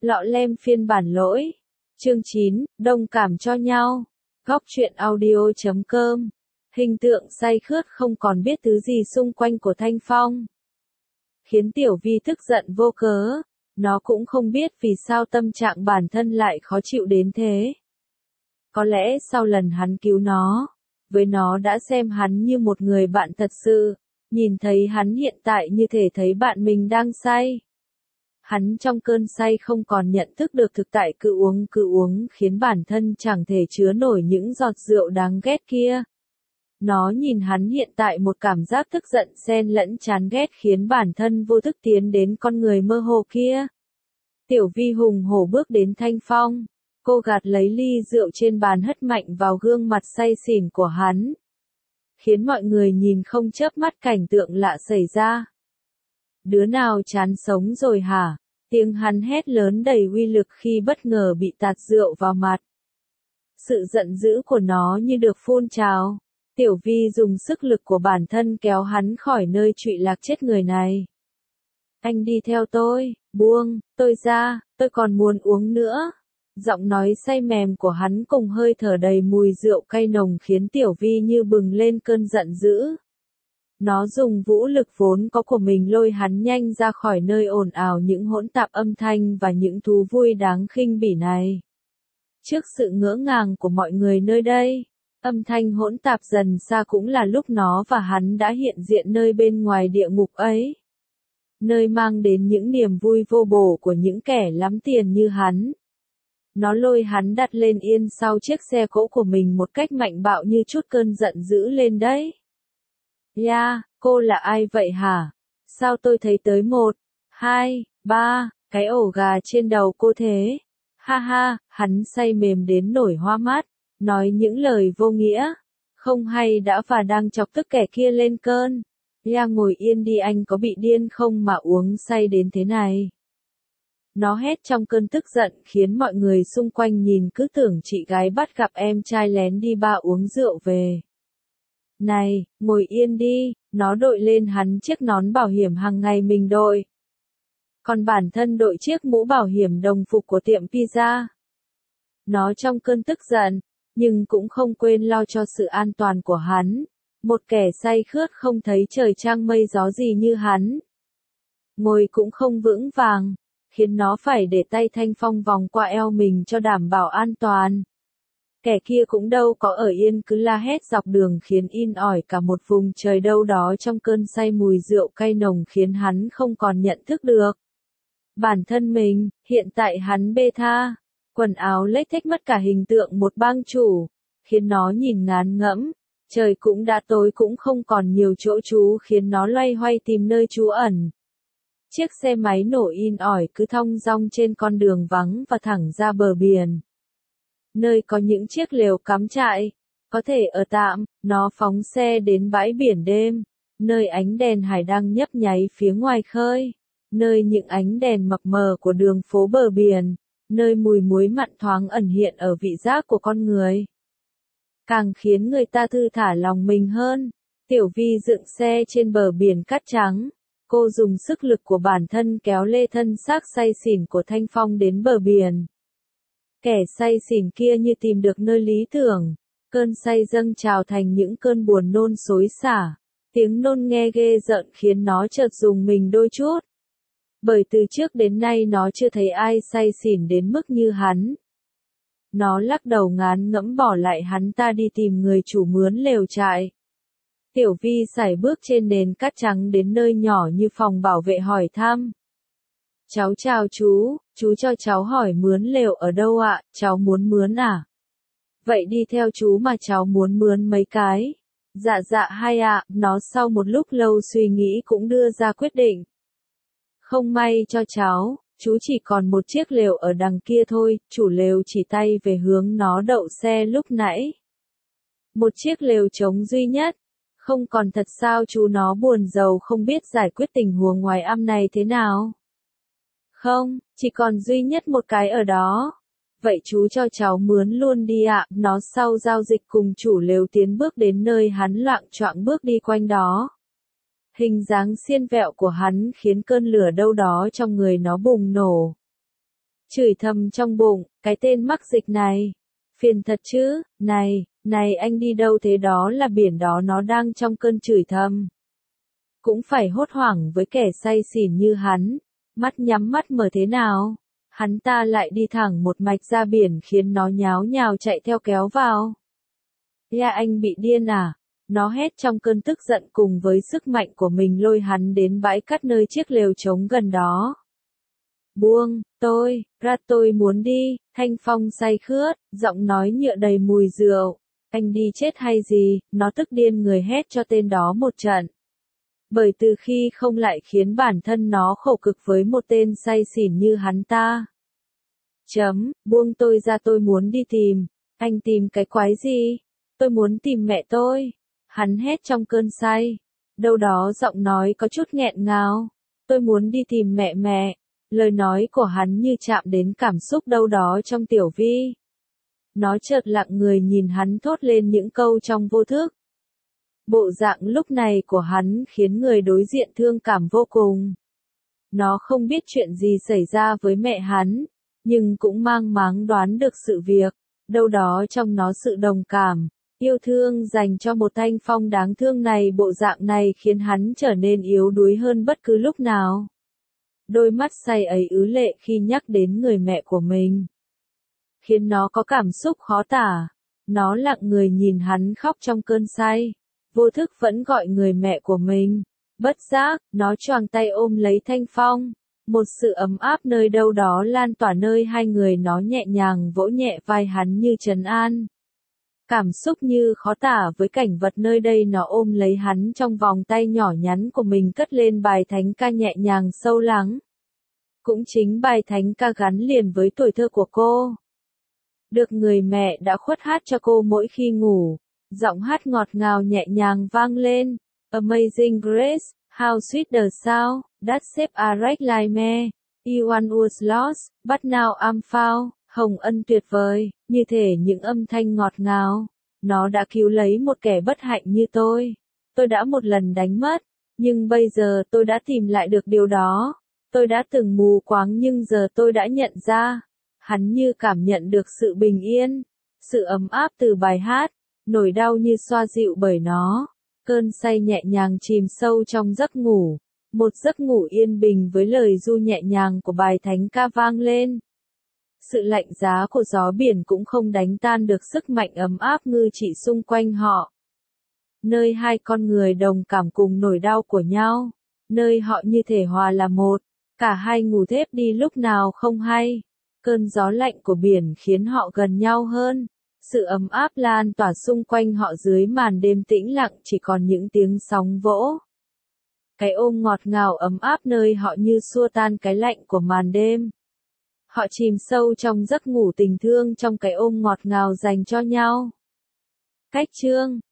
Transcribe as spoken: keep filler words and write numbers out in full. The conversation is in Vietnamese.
Lọ lem phiên bản lỗi. Chương chín, đồng cảm cho nhau. Góc truyện audio chấm com. Hình tượng say khướt không còn biết thứ gì xung quanh của Thanh Phong. Khiến Tiểu Vi tức giận vô cớ. Nó cũng không biết vì sao tâm trạng bản thân lại khó chịu đến thế. Có lẽ sau lần hắn cứu nó, với nó đã xem hắn như một người bạn thật sự, nhìn thấy hắn hiện tại như thể thấy bạn mình đang say. Hắn trong cơn say không còn nhận thức được thực tại, cứ uống cứ uống khiến bản thân chẳng thể chứa nổi những giọt rượu đáng ghét kia. Nó nhìn hắn hiện tại một cảm giác tức giận xen lẫn chán ghét khiến bản thân vô thức tiến đến con người mơ hồ kia. Tiểu Vi hùng hổ bước đến Thanh Phong. Cô gạt lấy ly rượu trên bàn hất mạnh vào gương mặt say xỉn của hắn. Khiến mọi người nhìn không chớp mắt cảnh tượng lạ xảy ra. Đứa nào chán sống rồi hả? Tiếng hắn hét lớn đầy uy lực khi bất ngờ bị tạt rượu vào mặt. Sự giận dữ của nó như được phun trào. Tiểu Vi dùng sức lực của bản thân kéo hắn khỏi nơi trụy lạc chết người này. Anh đi theo tôi, buông, tôi ra, tôi còn muốn uống nữa. Giọng nói say mềm của hắn cùng hơi thở đầy mùi rượu cay nồng khiến Tiểu Vi như bừng lên cơn giận dữ. Nó dùng vũ lực vốn có của mình lôi hắn nhanh ra khỏi nơi ồn ào những hỗn tạp âm thanh và những thú vui đáng khinh bỉ này. Trước sự ngỡ ngàng của mọi người nơi đây, âm thanh hỗn tạp dần xa cũng là lúc nó và hắn đã hiện diện nơi bên ngoài địa ngục ấy. Nơi mang đến những niềm vui vô bổ của những kẻ lắm tiền như hắn. Nó lôi hắn đặt lên yên sau chiếc xe cỗ của mình một cách mạnh bạo như chút cơn giận dữ lên đấy. Ya, cô là ai vậy hả? Sao tôi thấy tới một, hai, ba, cái ổ gà trên đầu cô thế? Ha ha, hắn say mềm đến nổi hoa mắt, nói những lời vô nghĩa, không hay đã và đang chọc tức kẻ kia lên cơn. Ya ngồi yên đi, anh có bị điên không mà uống say đến thế này? Nó hét trong cơn tức giận khiến mọi người xung quanh nhìn cứ tưởng chị gái bắt gặp em trai lén đi ba uống rượu về. Này, ngồi yên đi, nó đội lên hắn chiếc nón bảo hiểm hàng ngày mình đội. Còn bản thân đội chiếc mũ bảo hiểm đồng phục của tiệm pizza. Nó trong cơn tức giận, nhưng cũng không quên lo cho sự an toàn của hắn. Một kẻ say khướt không thấy trời trăng mây gió gì như hắn. Ngồi cũng không vững vàng, khiến nó phải để tay Thanh Phong vòng qua eo mình cho đảm bảo an toàn. Kẻ kia cũng đâu có ở yên, cứ la hét dọc đường khiến in ỏi cả một vùng trời đâu đó trong cơn say mùi rượu cay nồng khiến hắn không còn nhận thức được. Bản thân mình, hiện tại hắn bê tha, quần áo lếch thếch mất cả hình tượng một bang chủ, khiến nó nhìn ngán ngẫm, trời cũng đã tối cũng không còn nhiều chỗ trú khiến nó loay hoay tìm nơi trú ẩn. Chiếc xe máy nổ in ỏi cứ thong dong trên con đường vắng và thẳng ra bờ biển. Nơi có những chiếc lều cắm trại, có thể ở tạm, nó phóng xe đến bãi biển đêm, nơi ánh đèn hải đăng nhấp nháy phía ngoài khơi, nơi những ánh đèn mập mờ của đường phố bờ biển, nơi mùi muối mặn thoáng ẩn hiện ở vị giác của con người. Càng khiến người ta thư thả lòng mình hơn. Tiểu Vi dựng xe trên bờ biển cát trắng. Cô dùng sức lực của bản thân kéo lê thân xác say xỉn của Thanh Phong đến bờ biển. Kẻ say xỉn kia như tìm được nơi lý tưởng. Cơn say dâng trào thành những cơn buồn nôn xối xả. Tiếng nôn nghe ghê rợn khiến nó chợt rùng mình đôi chút. Bởi từ trước đến nay nó chưa thấy ai say xỉn đến mức như hắn. Nó lắc đầu ngán ngẫm bỏ lại hắn ta đi tìm người chủ mướn lều trại. Tiểu Vi sải bước trên nền cát trắng đến nơi nhỏ như phòng bảo vệ hỏi thăm. Cháu chào chú, chú cho cháu hỏi mướn lều ở đâu ạ, cháu muốn mướn à? Vậy đi theo chú mà cháu muốn mướn mấy cái. Dạ dạ hay ạ, nó sau một lúc lâu suy nghĩ cũng đưa ra quyết định. Không may cho cháu, chú chỉ còn một chiếc lều ở đằng kia thôi, chủ lều chỉ tay về hướng nó đậu xe lúc nãy. Một chiếc lều trống duy nhất. Không còn thật sao? Chú nó buồn rầu không biết giải quyết tình huống ngoài âm này thế nào. Không, chỉ còn duy nhất một cái ở đó. Vậy chú cho cháu mướn luôn đi ạ. Nó sau giao dịch cùng chủ lều tiến bước đến nơi hắn loạng choạng bước đi quanh đó. Hình dáng xiên vẹo của hắn khiến cơn lửa đâu đó trong người nó bùng nổ. Chửi thầm trong bụng, cái tên mắc dịch này. Phiền thật chứ, này, này anh đi đâu thế, đó là biển đó, nó đang trong cơn chửi thầm. Cũng phải hốt hoảng với kẻ say xỉn như hắn, mắt nhắm mắt mở thế nào, hắn ta lại đi thẳng một mạch ra biển khiến nó nháo nhào chạy theo kéo vào. Ya anh bị điên à? Nó hét trong cơn tức giận, cùng với sức mạnh của mình lôi hắn đến bãi cát nơi chiếc lều trống gần đó. Buông, tôi, ra tôi muốn đi, Thanh Phong say khướt, giọng nói nhựa đầy mùi rượu. Anh đi chết hay gì, nó tức điên người hét cho tên đó một trận. Bởi từ khi không lại khiến bản thân nó khổ cực với một tên say xỉn như hắn ta. Chấm, buông tôi ra, tôi muốn đi tìm. Anh tìm cái quái gì? Tôi muốn tìm mẹ tôi. Hắn hét trong cơn say. Đâu đó giọng nói có chút nghẹn ngào. Tôi muốn đi tìm mẹ mẹ. Lời nói của hắn như chạm đến cảm xúc đâu đó trong Tiểu Vi. Nó chợt lặng người nhìn hắn thốt lên những câu trong vô thức. Bộ dạng lúc này của hắn khiến người đối diện thương cảm vô cùng. Nó không biết chuyện gì xảy ra với mẹ hắn, nhưng cũng mang máng đoán được sự việc. Đâu đó trong nó sự đồng cảm, yêu thương dành cho một Thanh Phong đáng thương này. Bộ dạng này khiến hắn trở nên yếu đuối hơn bất cứ lúc nào. Đôi mắt say ấy ứ lệ khi nhắc đến người mẹ của mình, khiến nó có cảm xúc khó tả. Nó lặng người nhìn hắn khóc trong cơn say, vô thức vẫn gọi người mẹ của mình. Bất giác, nó choàng tay ôm lấy Thanh Phong. Một sự ấm áp nơi đâu đó lan tỏa nơi hai người, nó nhẹ nhàng vỗ nhẹ vai hắn như trấn an. Cảm xúc như khó tả với cảnh vật nơi đây, nó ôm lấy hắn trong vòng tay nhỏ nhắn của mình, cất lên bài thánh ca nhẹ nhàng sâu lắng. Cũng chính bài thánh ca gắn liền với tuổi thơ của cô. Được người mẹ đã khuất hát cho cô mỗi khi ngủ. Giọng hát ngọt ngào nhẹ nhàng vang lên. Amazing Grace, how sweet the sound, that saved a wretch like me. You once was lost, but now I'm found. Hồng ân tuyệt vời, như thể những âm thanh ngọt ngào. Nó đã cứu lấy một kẻ bất hạnh như tôi. Tôi đã một lần đánh mất, nhưng bây giờ tôi đã tìm lại được điều đó. Tôi đã từng mù quáng nhưng giờ tôi đã nhận ra. Hắn như cảm nhận được sự bình yên, sự ấm áp từ bài hát, nỗi đau như xoa dịu bởi nó. Cơn say nhẹ nhàng chìm sâu trong giấc ngủ, một giấc ngủ yên bình với lời ru nhẹ nhàng của bài thánh ca vang lên. Sự lạnh giá của gió biển cũng không đánh tan được sức mạnh ấm áp ngư trị xung quanh họ. Nơi hai con người đồng cảm cùng nỗi đau của nhau, nơi họ như thể hòa là một, cả hai ngủ thiếp đi lúc nào không hay. Cơn gió lạnh của biển khiến họ gần nhau hơn. Sự ấm áp lan tỏa xung quanh họ dưới màn đêm tĩnh lặng, chỉ còn những tiếng sóng vỗ. Cái ôm ngọt ngào ấm áp nơi họ như xua tan cái lạnh của màn đêm. Họ chìm sâu trong giấc ngủ tình thương trong cái ôm ngọt ngào dành cho nhau. Cách chương